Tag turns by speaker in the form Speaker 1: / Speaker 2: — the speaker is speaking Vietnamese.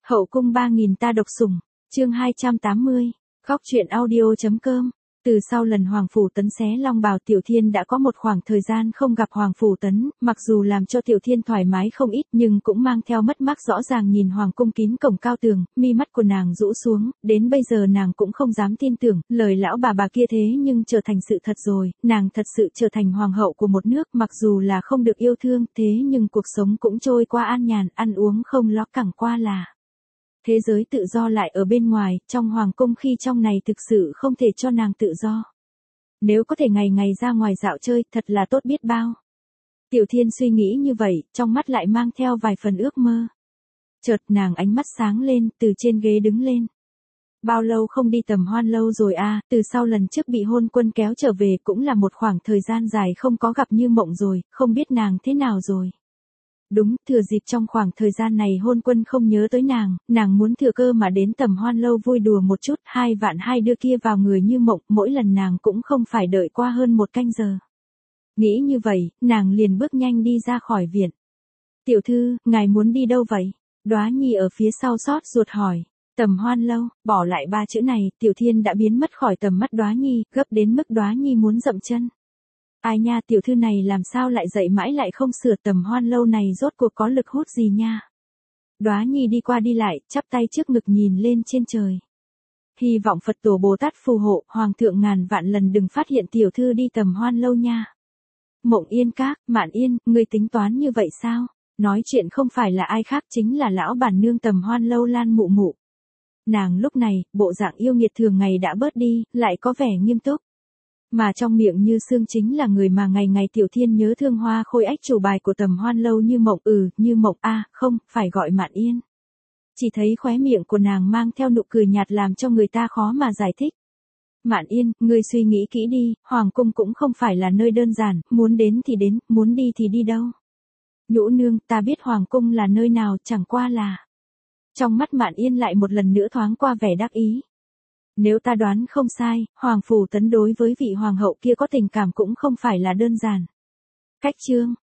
Speaker 1: Hậu cung 3000 ta độc sủng, chương 280, khóc chuyện audio.com. Từ sau lần Hoàng Phủ Tấn xé long bào, Tiểu Thiên đã có một khoảng thời gian không gặp Hoàng Phủ Tấn, mặc dù làm cho Tiểu Thiên thoải mái không ít nhưng cũng mang theo mất mát rõ ràng. Nhìn Hoàng cung kín cổng cao tường, mi mắt của nàng rũ xuống, đến bây giờ nàng cũng không dám tin tưởng, lời lão bà kia thế nhưng trở thành sự thật rồi, nàng thật sự trở thành hoàng hậu của một nước, mặc dù là không được yêu thương, thế nhưng cuộc sống cũng trôi qua an nhàn, ăn uống không lo, chẳng qua là thế giới tự do lại ở bên ngoài, trong hoàng cung khi trong này thực sự không thể cho nàng tự do. Nếu có thể ngày ngày ra ngoài dạo chơi, thật là tốt biết bao. Tiểu Thiên suy nghĩ như vậy, trong mắt lại mang theo vài phần ước mơ. Chợt nàng ánh mắt sáng lên, từ trên ghế đứng lên. Bao lâu không đi tầm hoan lâu rồi à, từ sau lần trước bị Hôn Quân kéo trở về cũng là một khoảng thời gian dài không có gặp Như Mộng rồi, không biết nàng thế nào rồi. Đúng, thừa dịp trong khoảng thời gian này Hôn Quân không nhớ tới nàng muốn thừa cơ mà đến tầm hoan lâu vui đùa một chút, 2 vạn 2 đưa kia vào người Như Mộng, mỗi lần nàng cũng không phải đợi qua hơn 1 canh giờ. Nghĩ như vậy, nàng liền bước nhanh đi ra khỏi viện. Tiểu thư, ngài muốn đi đâu vậy? Đóa Nhi ở phía sau xót ruột hỏi. Tầm hoan lâu, bỏ lại 3 chữ này, Tiểu Thiên đã biến mất khỏi tầm mắt Đóa Nhi, gấp đến mức Đóa Nhi muốn dậm chân. Ai nha, tiểu thư này làm sao lại dậy mãi lại không sửa, tầm hoan lâu này rốt cuộc có lực hút gì nha. Đóa Nhi đi qua đi lại, chắp tay trước ngực nhìn lên trên trời. Hy vọng Phật tổ Bồ Tát phù hộ, Hoàng thượng ngàn vạn lần đừng phát hiện tiểu thư đi tầm hoan lâu nha. Mộng Yên Các, Mạn Yên, ngươi tính toán như vậy sao? Nói chuyện không phải là ai khác chính là lão bản nương tầm hoan lâu Lan Mụ Mụ. Nàng lúc này, bộ dạng yêu nghiệt thường ngày đã bớt đi, lại có vẻ nghiêm túc. Mà trong miệng Như Sương chính là người mà ngày ngày Tiểu Thiên nhớ thương, hoa khôi ách chủ bài của tầm hoan lâu Như Mộng, Như Mộng a, không, phải gọi Mạn Yên. Chỉ thấy khóe miệng của nàng mang theo nụ cười nhạt làm cho người ta khó mà giải thích. Mạn Yên, ngươi suy nghĩ kỹ đi, hoàng cung cũng không phải là nơi đơn giản, muốn đến thì đến, muốn đi thì đi đâu. Nhũ nương, ta biết hoàng cung là nơi nào, chẳng qua là. Trong mắt Mạn Yên lại một lần nữa thoáng qua vẻ đắc ý. Nếu ta đoán không sai, Hoàng Phủ Tấn đối với vị hoàng hậu kia có tình cảm cũng không phải là đơn giản. Cách chương,